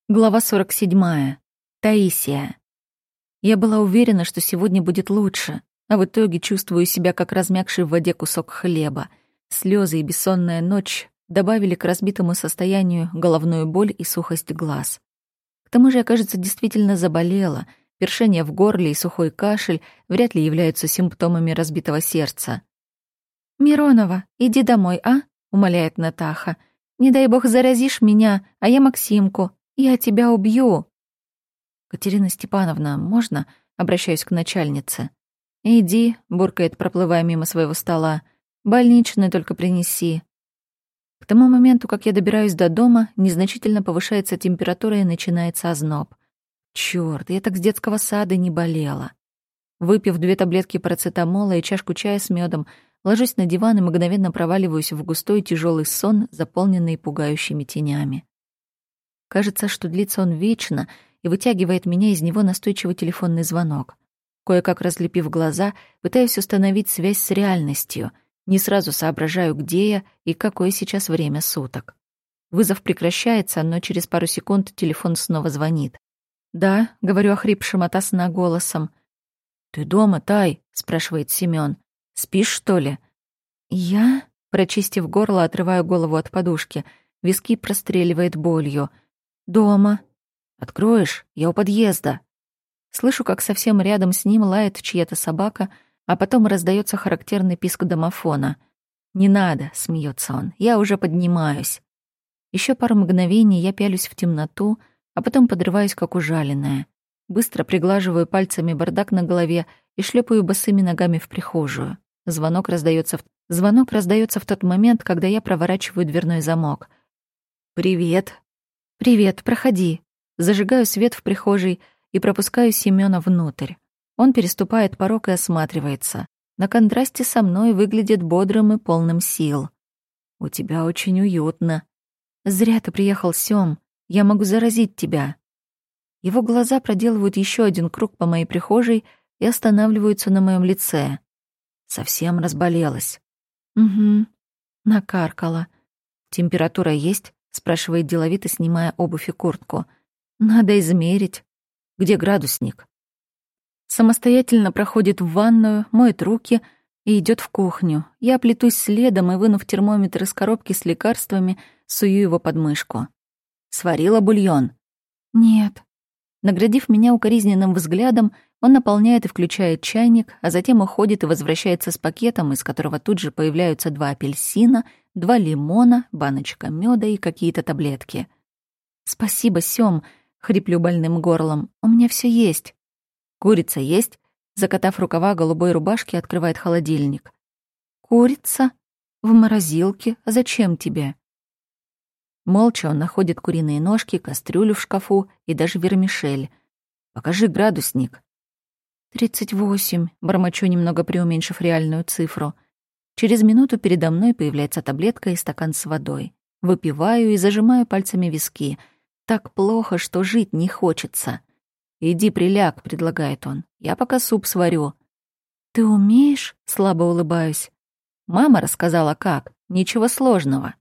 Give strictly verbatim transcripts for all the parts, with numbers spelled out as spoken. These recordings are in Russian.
Глава сорок седьмая. Таисия. Я была уверена, что сегодня будет лучше, а в итоге чувствую себя как размякший в воде кусок хлеба. Слезы и бессонная ночь добавили к разбитому состоянию головную боль и сухость глаз. К тому же я, кажется, действительно заболела. Першение в горле и сухой кашель вряд ли являются симптомами разбитого сердца. «Миронова, иди домой, а?» — умоляет Натаха. «Не дай бог заразишь меня, а я Максимку. Я тебя убью!» «Катерина Степановна, можно?» — обращаюсь к начальнице. «Иди», — буркает, проплывая мимо своего стола. «Больничный только принеси». К тому моменту, как я добираюсь до дома, незначительно повышается температура и начинается озноб. Чёрт, я так с детского сада не болела. Выпив две таблетки парацетамола и чашку чая с мёдом, ложусь на диван и мгновенно проваливаюсь в густой тяжёлый сон, заполненный пугающими тенями. Кажется, что длится он вечно, и вытягивает меня из него настойчивый телефонный звонок. Кое-как разлепив глаза, пытаюсь установить связь с реальностью. Не сразу соображаю, где я и какое сейчас время суток. Вызов прекращается, но через пару секунд телефон снова звонит. «Да», — говорю охрипшим ото сна голосом. «Ты дома, Тай?» — спрашивает Семён. «Спишь, что ли?» «Я?» — прочистив горло, отрываю голову от подушки. Виски простреливает болью. «Дома». «Откроешь? Я у подъезда». Слышу, как совсем рядом с ним лает чья-то собака, а потом раздается характерный писк домофона. «Не надо», — смеется он, — «я уже поднимаюсь». Еще пару мгновений я пялюсь в темноту, а потом подрываюсь, как ужаленная. Быстро приглаживаю пальцами бардак на голове и шлепаю босыми ногами в прихожую. Звонок раздается в... Звонок раздается в тот момент, когда я проворачиваю дверной замок. «Привет». «Привет, проходи». Зажигаю свет в прихожей и пропускаю Семёна внутрь. Он переступает порог и осматривается. На контрасте со мной выглядит бодрым и полным сил. «У тебя очень уютно». «Зря ты приехал, Сём. Я могу заразить тебя». Его глаза проделывают еще один круг по моей прихожей и останавливаются на моем лице. Совсем разболелась. «Угу». Накаркала. «Температура есть?» — спрашивает деловито, снимая обувь и куртку. «Надо измерить». «Где градусник?» Самостоятельно проходит в ванную, моет руки и идет в кухню. Я плетусь следом и, вынув термометр из коробки с лекарствами, сую его под мышку. «Сварила бульон?» «Нет». Наградив меня укоризненным взглядом, он наполняет и включает чайник, а затем уходит и возвращается с пакетом, из которого тут же появляются два апельсина, два лимона, баночка мёда и какие-то таблетки. «Спасибо, Сём», — хриплю больным горлом, — «у меня всё есть». «Курица есть?» — закатав рукава голубой рубашки, открывает холодильник. «Курица? В морозилке? А зачем тебе?» Молча он находит куриные ножки, кастрюлю в шкафу и даже вермишель. «Покажи градусник». «Тридцать восемь», — бормочу, немного преуменьшив реальную цифру. Через минуту передо мной появляется таблетка и стакан с водой. Выпиваю и зажимаю пальцами виски. Так плохо, что жить не хочется. «Иди приляг», — предлагает он. «Я пока суп сварю». «Ты умеешь?» — слабо улыбаюсь. «Мама рассказала, как. Ничего сложного».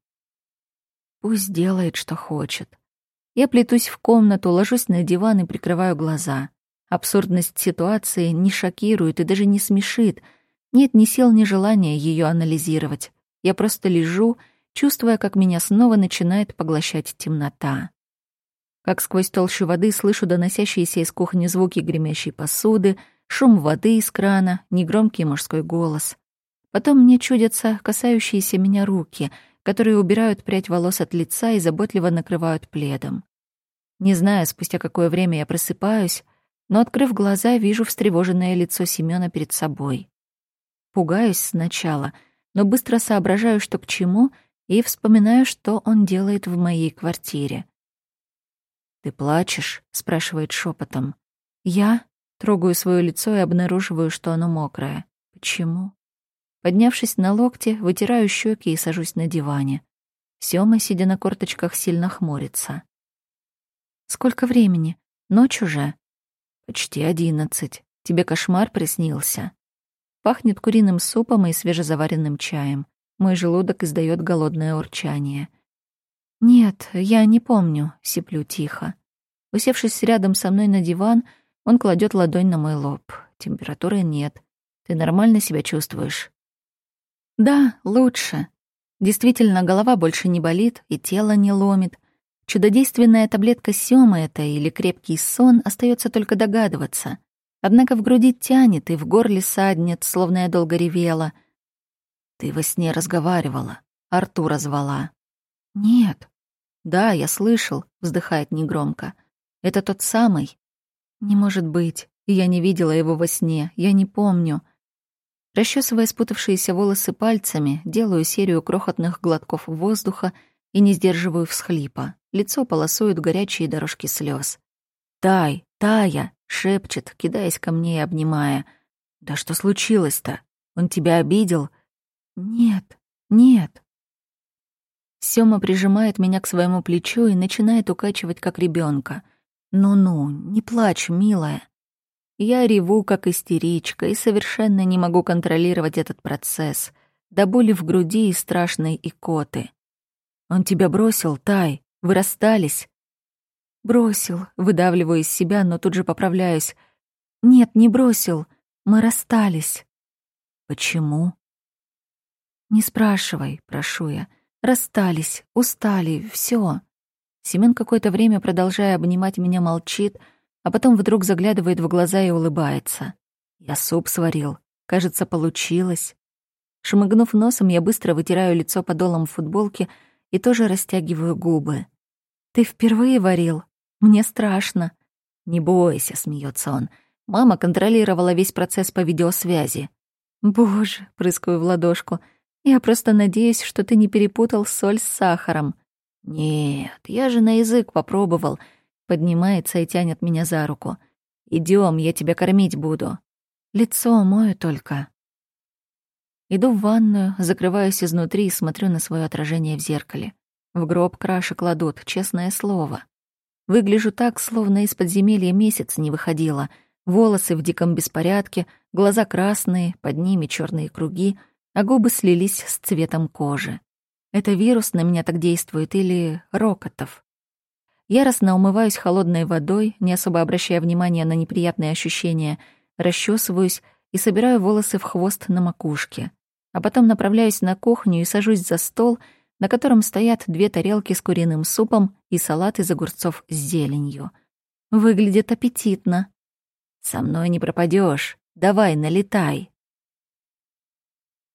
Пусть делает, что хочет. Я плетусь в комнату, ложусь на диван и прикрываю глаза. Абсурдность ситуации не шокирует и даже не смешит. Нет ни сил, ни желания ее анализировать. Я просто лежу, чувствуя, как меня снова начинает поглощать темнота. Как сквозь толщу воды слышу доносящиеся из кухни звуки гремящей посуды, шум воды из крана, негромкий мужской голос. Потом мне чудятся касающиеся меня руки, которые убирают прядь волос от лица и заботливо накрывают пледом. Не знаю, спустя какое время я просыпаюсь, но, открыв глаза, вижу встревоженное лицо Семёна перед собой. Пугаюсь сначала, но быстро соображаю, что к чему, и вспоминаю, что он делает в моей квартире. «Ты плачешь?» — спрашивает шепотом. «Я?» — трогаю свое лицо и обнаруживаю, что оно мокрое. «Почему?» Поднявшись на локте, вытираю щеки и сажусь на диване. Сёма, сидя на корточках, сильно хмурится. «Сколько времени? Ночь уже?» «Почти одиннадцать. Тебе кошмар приснился?» Пахнет куриным супом и свежезаваренным чаем. Мой желудок издает голодное урчание. «Нет, я не помню», — сиплю тихо. Усевшись рядом со мной на диван, он кладет ладонь на мой лоб. Температуры нет. Ты нормально себя чувствуешь? Да, лучше. Действительно, голова больше не болит и тело не ломит. Чудодейственная таблетка Сёмы это или крепкий сон, остается только догадываться. Однако в груди тянет и в горле саднет, словно я долго ревела. Ты во сне разговаривала, Артура звала. Нет. Да, я слышал, вздыхает негромко. Это тот самый? Не может быть. Я не видела его во сне, я не помню. Расчесывая спутавшиеся волосы пальцами, делаю серию крохотных глотков воздуха и не сдерживаю всхлипа. Лицо полосуют горячие дорожки слез. «Тай, Тая!» — шепчет, кидаясь ко мне и обнимая. «Да что случилось-то? Он тебя обидел?» «Нет, нет». Сёма прижимает меня к своему плечу и начинает укачивать, как ребенка. «Ну-ну, не плачь, милая». Я реву, как истеричка, и совершенно не могу контролировать этот процесс. До боли в груди и страшной икоты. «Он тебя бросил, Тай? Вы расстались?» «Бросил», — выдавливаю из себя, но тут же поправляюсь. «Нет, не бросил. Мы расстались». «Почему?» «Не спрашивай», — прошу я. «Расстались, устали, всё». Семён какое-то время, продолжая обнимать меня, молчит, а потом вдруг заглядывает в глаза и улыбается. «Я суп сварил. Кажется, получилось». Шмыгнув носом, я быстро вытираю лицо подолом футболки и тоже растягиваю губы. «Ты впервые варил? Мне страшно». «Не бойся», — смеется он. «Мама контролировала весь процесс по видеосвязи». «Боже», — прыскаю в ладошку, — «я просто надеюсь, что ты не перепутал соль с сахаром». «Нет, я же на язык попробовал», — поднимается и тянет меня за руку. «Идём, я тебя кормить буду. Лицо мою только». Иду в ванную, закрываюсь изнутри и смотрю на своё отражение в зеркале. В гроб краши кладут, честное слово. Выгляжу так, словно из подземелья месяц не выходила. Волосы в диком беспорядке, глаза красные, под ними чёрные круги, а губы слились с цветом кожи. Это вирус на меня так действует или Рокотов? Яростно умываюсь холодной водой, не особо обращая внимания на неприятные ощущения, расчесываюсь и собираю волосы в хвост на макушке. А потом направляюсь на кухню и сажусь за стол, на котором стоят две тарелки с куриным супом и салат из огурцов с зеленью. Выглядит аппетитно. «Со мной не пропадёшь. Давай, налетай».